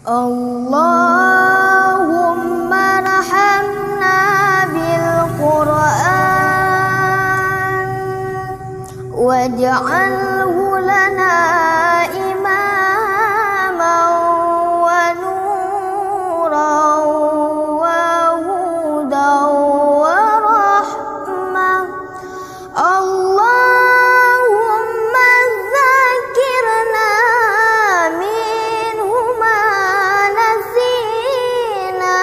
اللهم ارحمنا بالقرآن واجعله لنا إماما ونورا وهدى ورحمة. اللهم ذكرنا منه ما نسينا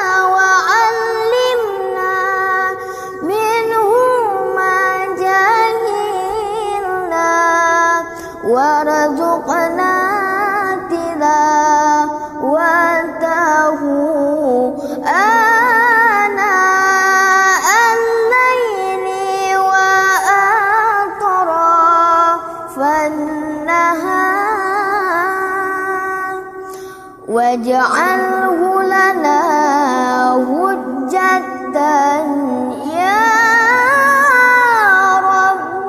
وعلمنا منه ما جهلنا وارزقنا تلاوته آناء الليل وأطراف النهار واجعله لنا حجة يا رب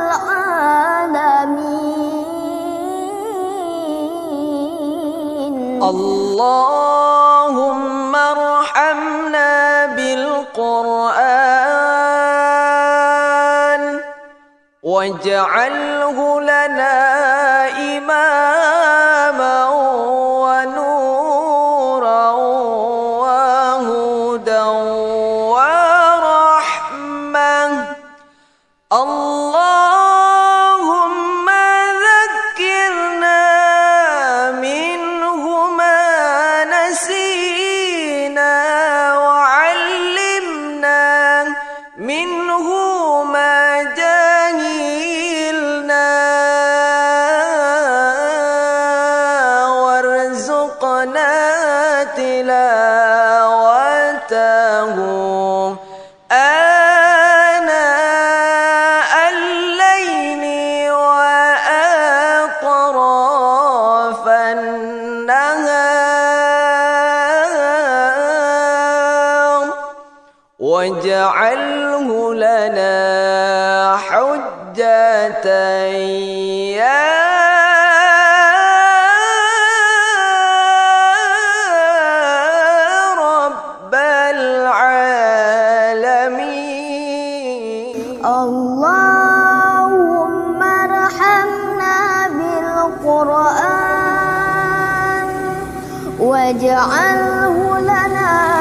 العالمين. اللهم ارحمنا بالقرآن واجعله لنا إماما ونورا وهدى ورحمة. اللهم ذكرنا منه ما نسينا وعلمنا منه ما جهلنا وارزقنا تلاوته آناء الليل وأطراف النهار واجعله لنا حجة يا رب العالمين. اللهم ارحمنا بالقرآن واجعله لنا